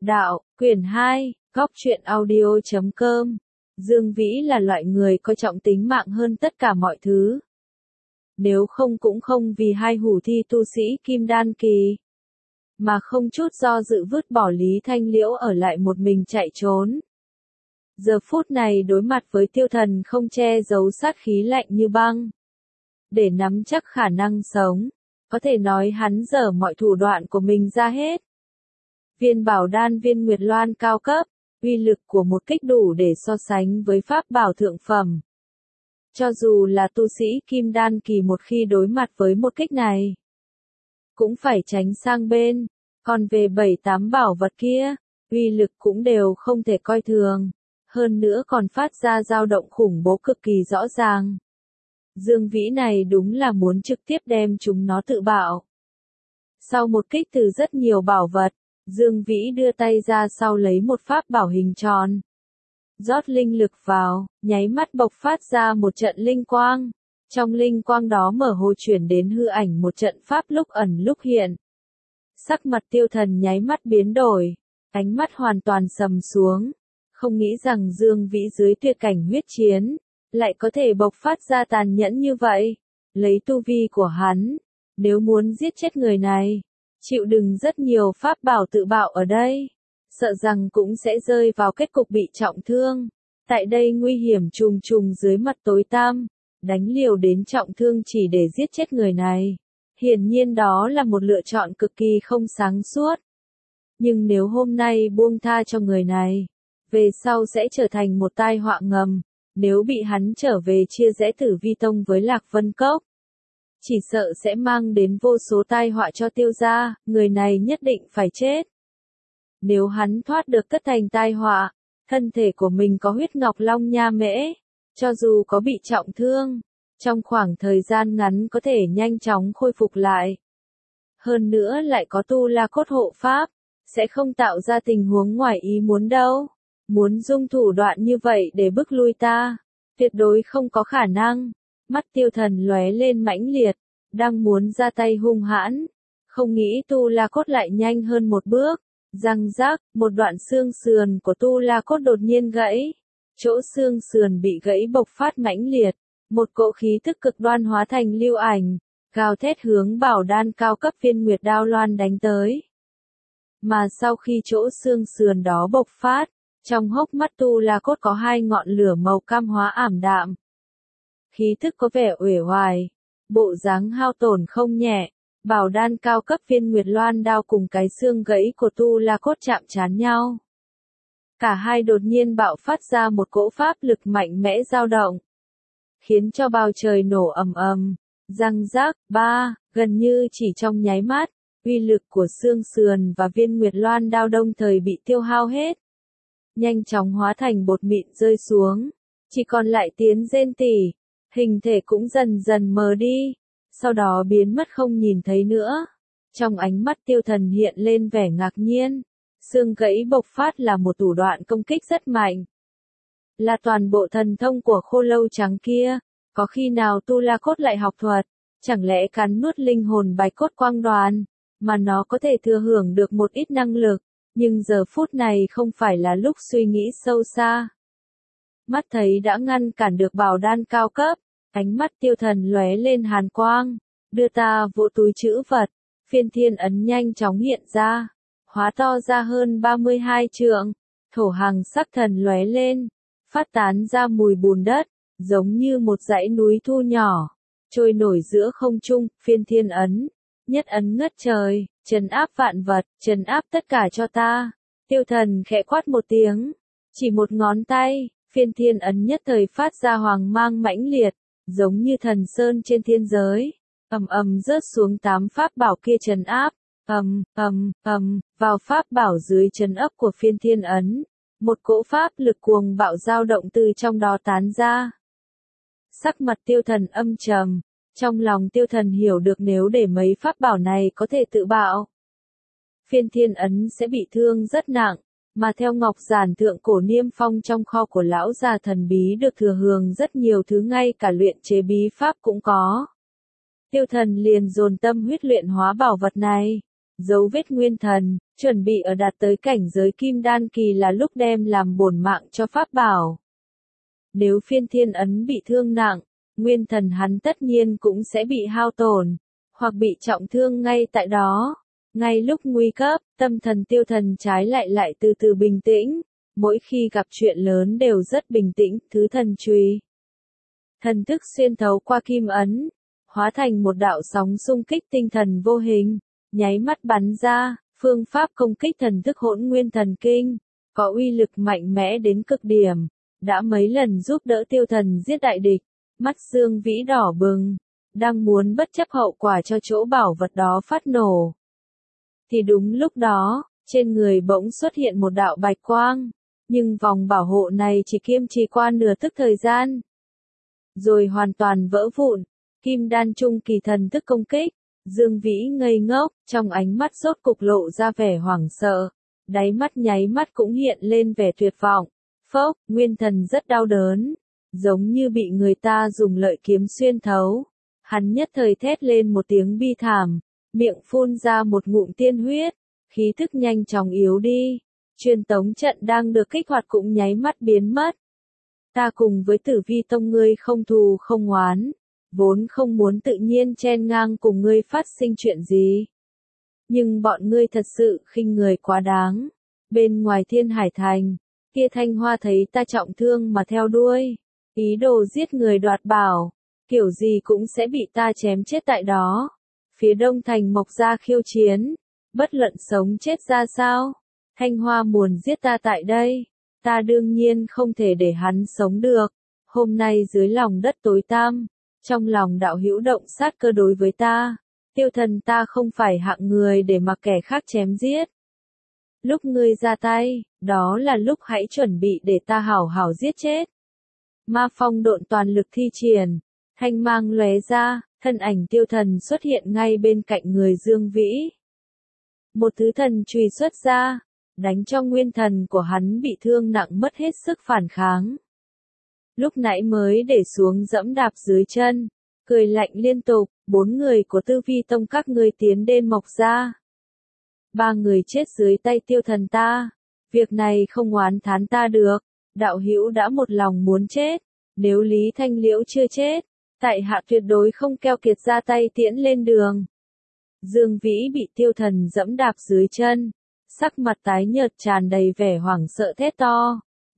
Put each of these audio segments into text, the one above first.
Đạo, quyển 2, góc truyện audio.com. Dương Vĩ là loại người coi trọng tính mạng hơn tất cả mọi thứ. Nếu không cũng không vì hai hủ thi tu sĩ Kim Đan Kỳ, mà không chút do dự vứt bỏ Lý Thanh Liễu ở lại một mình chạy trốn. Giờ phút này đối mặt với Tiêu Thần không che giấu sát khí lạnh như băng. Để nắm chắc khả năng sống, có thể nói hắn dở mọi thủ đoạn của mình ra hết. Viên bảo đan viên Nguyệt Loan cao cấp, uy lực của một kích đủ để so sánh với pháp bảo thượng phẩm. Cho dù là tu sĩ Kim Đan Kỳ một khi đối mặt với một kích này, cũng phải tránh sang bên. Còn về 7-8 bảo vật kia, uy lực cũng đều không thể coi thường. Hơn nữa còn phát ra dao động khủng bố cực kỳ rõ ràng. Dương Vĩ này đúng là muốn trực tiếp đem chúng nó tự bạo. Sau một kích từ rất nhiều bảo vật, Dương Vĩ đưa tay ra sau lấy một pháp bảo hình tròn. Rót linh lực vào, nháy mắt bộc phát ra một trận linh quang. Trong linh quang đó mở hồ chuyển đến hư ảnh một trận pháp lúc ẩn lúc hiện. Sắc mặt Tiêu Thần nháy mắt biến đổi, ánh mắt hoàn toàn sầm xuống. Không nghĩ rằng Dương Vĩ dưới tuyệt cảnh huyết chiến, lại có thể bộc phát ra tàn nhẫn như vậy. Lấy tu vi của hắn, nếu muốn giết chết người này, chịu đựng rất nhiều pháp bảo tự bạo ở đây, sợ rằng cũng sẽ rơi vào kết cục bị trọng thương. Tại đây nguy hiểm trùng trùng dưới mặt tối tăm, đánh liều đến trọng thương chỉ để giết chết người này. Hiển nhiên đó là một lựa chọn cực kỳ không sáng suốt. Nhưng nếu hôm nay buông tha cho người này, về sau sẽ trở thành một tai họa ngầm. Nếu bị hắn trở về chia rẽ Tử Vi Tông với Lạc Vân Cốc, chỉ sợ sẽ mang đến vô số tai họa cho Tiêu gia, người này nhất định phải chết. Nếu hắn thoát được cất thành tai họa, thân thể của mình có huyết ngọc long nha mễ, cho dù có bị trọng thương, trong khoảng thời gian ngắn có thể nhanh chóng khôi phục lại. Hơn nữa lại có tu la cốt hộ pháp, sẽ không tạo ra tình huống ngoài ý muốn đâu. Muốn dùng thủ đoạn như vậy để bức lui ta, tuyệt đối không có khả năng. Mắt Tiêu Thần lóe lên mãnh liệt, đang muốn ra tay hung hãn, không nghĩ tu la cốt lại nhanh hơn một bước. Răng rác, một đoạn xương sườn của tu la cốt đột nhiên gãy. Chỗ xương sườn bị gãy bộc phát mãnh liệt, một cỗ khí tức cực đoan hóa thành lưu ảnh, gào thét hướng bảo đan cao cấp viên Nguyệt Đao Loan đánh tới. Mà sau khi chỗ xương sườn đó bộc phát, trong hốc mắt tu la cốt có hai ngọn lửa màu cam hóa ảm đạm. Khí thức có vẻ uể oải, bộ dáng hao tổn không nhẹ. Bảo đan cao cấp viên Nguyệt Loan đao cùng cái xương gãy của tu la cốt chạm trán nhau. Cả hai đột nhiên bạo phát ra một cỗ pháp lực mạnh mẽ dao động, khiến cho bầu trời nổ ầm ầm, răng rác, gần như chỉ trong nháy mắt, uy lực của xương sườn và viên Nguyệt Loan đao đồng thời bị tiêu hao hết. Nhanh chóng hóa thành bột mịn rơi xuống, chỉ còn lại tiếng rên tỉ, hình thể cũng dần dần mờ đi, sau đó biến mất không nhìn thấy nữa. Trong ánh mắt Tiêu Thần hiện lên vẻ ngạc nhiên, xương gãy bộc phát là một thủ đoạn công kích rất mạnh. Là toàn bộ thần thông của khô lâu trắng kia, có khi nào tu la cốt lại học thuật, chẳng lẽ cắn nuốt linh hồn bạch cốt quang đoàn, mà nó có thể thừa hưởng được một ít năng lực. Nhưng giờ phút này không phải là lúc suy nghĩ sâu xa. Mắt thấy đã ngăn cản được bảo đan cao cấp, ánh mắt Tiêu Thần lóe lên hàn quang, đưa ta vỗ túi trữ vật, phiên thiên ấn nhanh chóng hiện ra, hóa to ra hơn 32 trượng, thổ hằng sắc thần lóe lên, phát tán ra mùi bùn đất, giống như một dãy núi thu nhỏ, trôi nổi giữa không trung. Phiên thiên ấn, nhất ấn ngất trời, trấn áp vạn vật, trấn áp tất cả cho ta. Tiêu Thần khẽ quát một tiếng, chỉ một ngón tay, phiên thiên ấn nhất thời phát ra hoàng mang mãnh liệt, giống như thần sơn trên thiên giới, ầm ầm rớt xuống 8 pháp bảo kia trấn áp, vào pháp bảo dưới trấn ấp của phiên thiên ấn, một cỗ pháp lực cuồng bạo dao động từ trong đó tán ra. Sắc mặt Tiêu Thần âm trầm. Trong lòng Tiêu Thần hiểu được nếu để mấy pháp bảo này có thể tự bạo, phiên thiên ấn sẽ bị thương rất nặng, mà theo ngọc giản thượng cổ niêm phong trong kho của lão già thần bí được thừa hưởng rất nhiều thứ, ngay cả luyện chế bí pháp cũng có. Tiêu Thần liền dồn tâm huyết luyện hóa bảo vật này, dấu vết nguyên thần, Chuẩn bị ở đạt tới cảnh giới kim đan kỳ là lúc đem làm bổn mạng cho pháp bảo. Nếu phiên thiên ấn bị thương nặng, nguyên thần hắn tất nhiên cũng sẽ bị hao tổn, hoặc bị trọng thương ngay tại đó. Ngay lúc nguy cấp, tâm thần Tiêu Thần trái lại từ từ bình tĩnh, mỗi khi gặp chuyện lớn đều rất bình tĩnh, thứ thần chùy. Thần thức xuyên thấu qua kim ấn, hóa thành một đạo sóng xung kích tinh thần vô hình, nháy mắt bắn ra, phương pháp công kích thần thức Hỗn Nguyên Thần Kinh, có uy lực mạnh mẽ đến cực điểm, đã mấy lần giúp đỡ Tiêu Thần giết đại địch, mắt Dương Vĩ đỏ bừng, đang muốn bất chấp hậu quả cho chỗ bảo vật đó phát nổ. Thì đúng lúc đó, trên người bỗng xuất hiện một đạo bạch quang, nhưng vòng bảo hộ này chỉ kiêm trì qua nửa tức thời gian, rồi hoàn toàn vỡ vụn. Kim đan trung kỳ thần thức công kích, Dương Vĩ ngây ngốc, trong ánh mắt rốt cục lộ ra vẻ hoảng sợ, đáy mắt nháy mắt cũng hiện lên vẻ tuyệt vọng. Phốc, nguyên thần rất đau đớn, giống như bị người ta dùng lợi kiếm xuyên thấu. Hắn nhất thời thét lên một tiếng bi thảm, miệng phun ra một ngụm tiên huyết, khí thức nhanh chóng yếu đi, truyền tống trận đang được kích hoạt cũng nháy mắt biến mất. Ta cùng với Tử Vi Tông ngươi không thù không oán, vốn không muốn tự nhiên chen ngang cùng ngươi phát sinh chuyện gì. Nhưng bọn ngươi thật sự khinh người quá đáng. Bên ngoài Thiên Hải Thành, kia Thanh Hoa thấy ta trọng thương mà theo đuôi, ý đồ giết người đoạt bảo, kiểu gì cũng sẽ bị ta chém chết tại đó. Phía Đông Thành mọc ra khiêu chiến, bất luận sống chết ra sao, Thanh Hoa muốn giết ta tại đây, ta đương nhiên không thể để hắn sống được. Hôm nay dưới lòng đất tối tăm, trong lòng đạo hữu động sát cơ đối với ta, Tiêu Thần ta không phải hạng người để mặc kẻ khác chém giết. Lúc ngươi ra tay, đó là lúc hãy chuẩn bị để ta hảo hảo giết chết. Ma phong độn toàn lực thi triển, thanh mang lóe ra, thân ảnh Tiêu Thần xuất hiện ngay bên cạnh người Dương Vĩ. Một thứ thần chùy xuất ra, đánh cho nguyên thần của hắn bị thương nặng mất hết sức phản kháng. Lúc nãy mới để xuống dẫm đạp dưới chân, cười lạnh liên tục, 4 người của Tử Vi Tông các ngươi tiến đến mọc ra. 3 người chết dưới tay Tiêu Thần ta, việc này không oán thán ta được, đạo hữu đã một lòng muốn chết, nếu Lý Thanh Liễu chưa chết, tại hạ tuyệt đối không keo kiệt ra tay tiễn lên đường. Dương Vĩ bị Tiêu Thần dẫm đạp dưới chân, sắc mặt tái nhợt tràn đầy vẻ hoảng sợ thét to.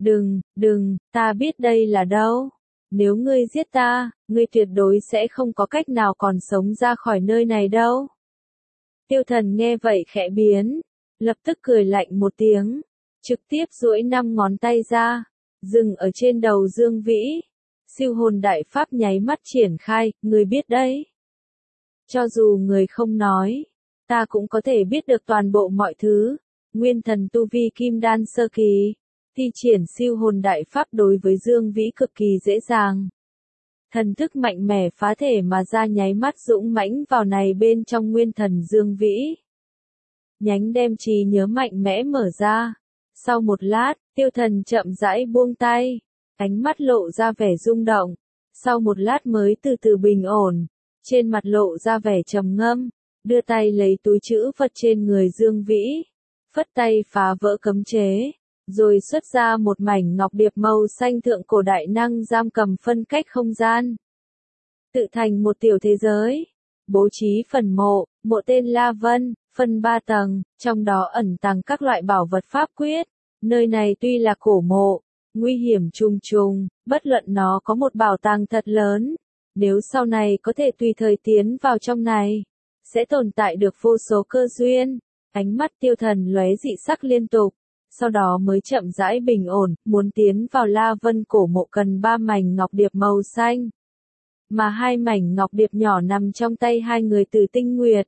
Đừng, ta biết đây là đâu. Nếu ngươi giết ta, ngươi tuyệt đối sẽ không có cách nào còn sống ra khỏi nơi này đâu. Tiêu Thần nghe vậy khẽ biến, lập tức cười lạnh một tiếng, trực tiếp duỗi 5 ngón tay ra, dừng ở trên đầu Dương Vĩ. Siêu hồn đại pháp nháy mắt triển khai, ngươi biết đấy. Cho dù người không nói, ta cũng có thể biết được toàn bộ mọi thứ. Nguyên thần tu vi kim đan sơ kỳ, thi triển siêu hồn đại pháp đối với Dương Vĩ cực kỳ dễ dàng. Thần thức mạnh mẽ phá thể mà ra nháy mắt dũng mãnh vào này bên trong nguyên thần Dương Vĩ. Nhánh đem trí nhớ mạnh mẽ mở ra. Sau một lát, Tiêu Thần chậm rãi buông tay, ánh mắt lộ ra vẻ rung động. Sau một lát mới từ từ bình ổn, trên mặt lộ ra vẻ trầm ngâm, đưa tay lấy túi trữ vật trên người Dương Vĩ, phất tay phá vỡ cấm chế, rồi xuất ra một mảnh ngọc điệp màu xanh thượng cổ đại năng giam cầm phân cách không gian. Tự thành một tiểu thế giới, bố trí phần mộ, mộ tên La Vân, phân 3 tầng, trong đó ẩn tàng các loại bảo vật pháp quyết. Nơi này tuy là cổ mộ, nguy hiểm trùng trùng, bất luận nó có một bảo tàng thật lớn, nếu sau này có thể tùy thời tiến vào trong này, sẽ tồn tại được vô số cơ duyên. Ánh mắt Tiêu Thần lóe dị sắc liên tục, sau đó mới chậm rãi bình ổn, muốn tiến vào La Vân cổ mộ cần 3 mảnh ngọc điệp màu xanh, mà 2 mảnh ngọc điệp nhỏ nằm trong tay 2 người từ Tinh Nguyệt.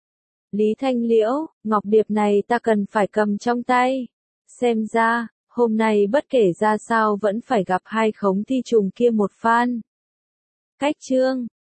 Lý Thanh Liễu, ngọc điệp này ta cần phải cầm trong tay. Xem ra, hôm nay bất kể ra sao vẫn phải gặp 2 khống thi trùng kia một phan. Cách chương